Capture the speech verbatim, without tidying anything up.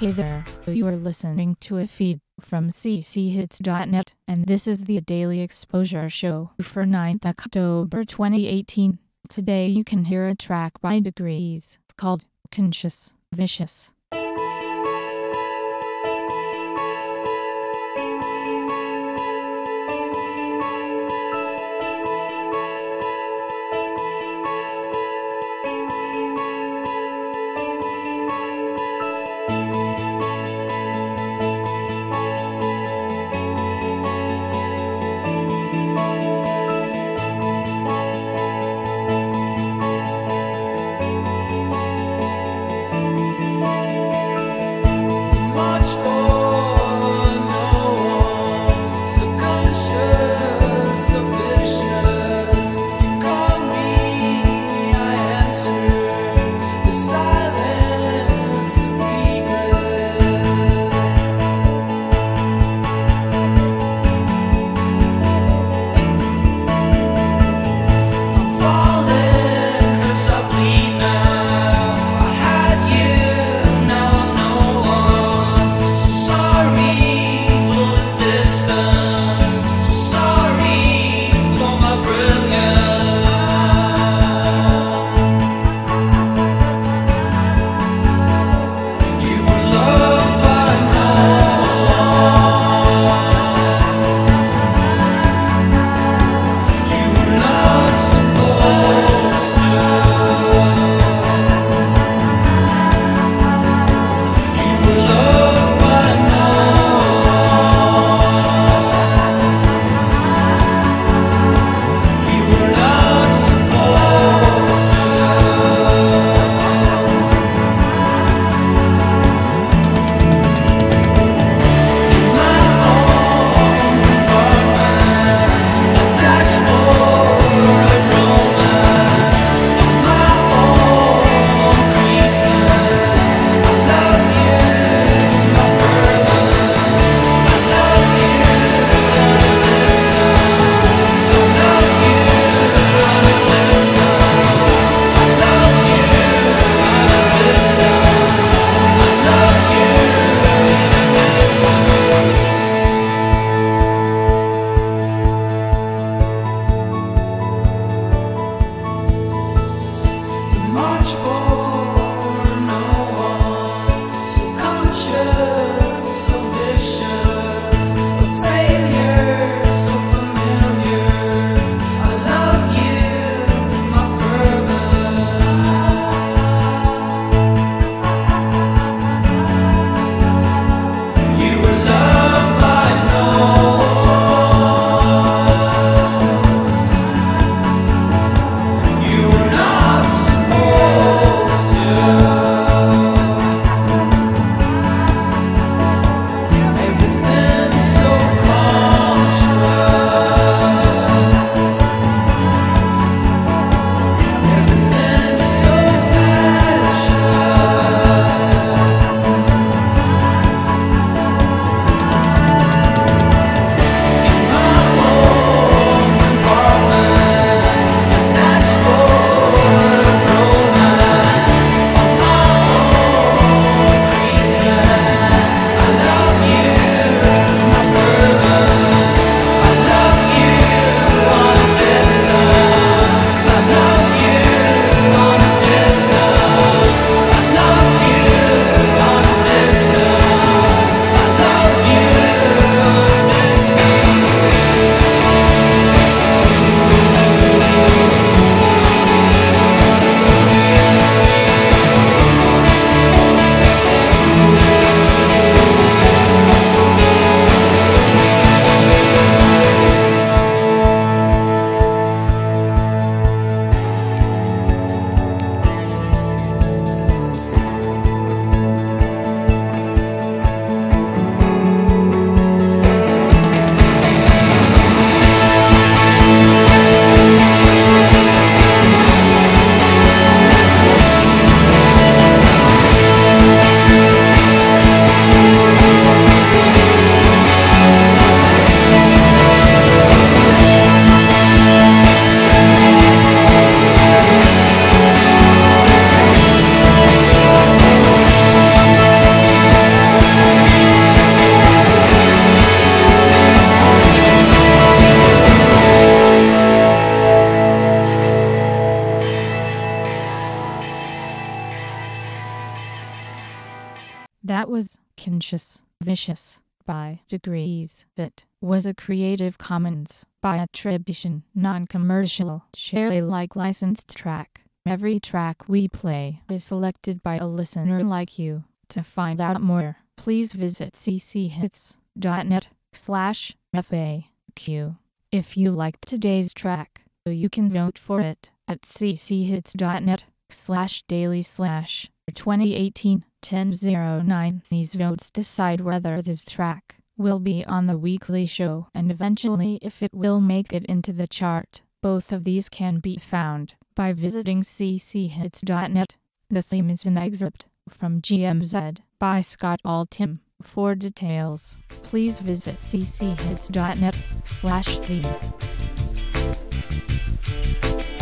Hey there, you are listening to a feed from c c hits dot net, and this is the Daily Exposure Show for ninth October twenty eighteen. Today you can hear a track by Degrees called Conscious Vicious. You were not supposed That was Conscious Vicious by Degrees. It was a Creative Commons by attribution, non-commercial, share Alike licensed track. Every track we play is selected by a listener like you. To find out more, please visit cchits.net slash FAQ. If you liked today's track, you can vote for it at cchits.net slash daily slash twenty eighteen ten oh nine. These votes decide whether this track will be on the weekly show and eventually if it will make it into the chart. Both of these can be found by visiting cchits.net. The theme is an excerpt from G M Z by Scott Altham. For details, please visit cchits.net slash theme.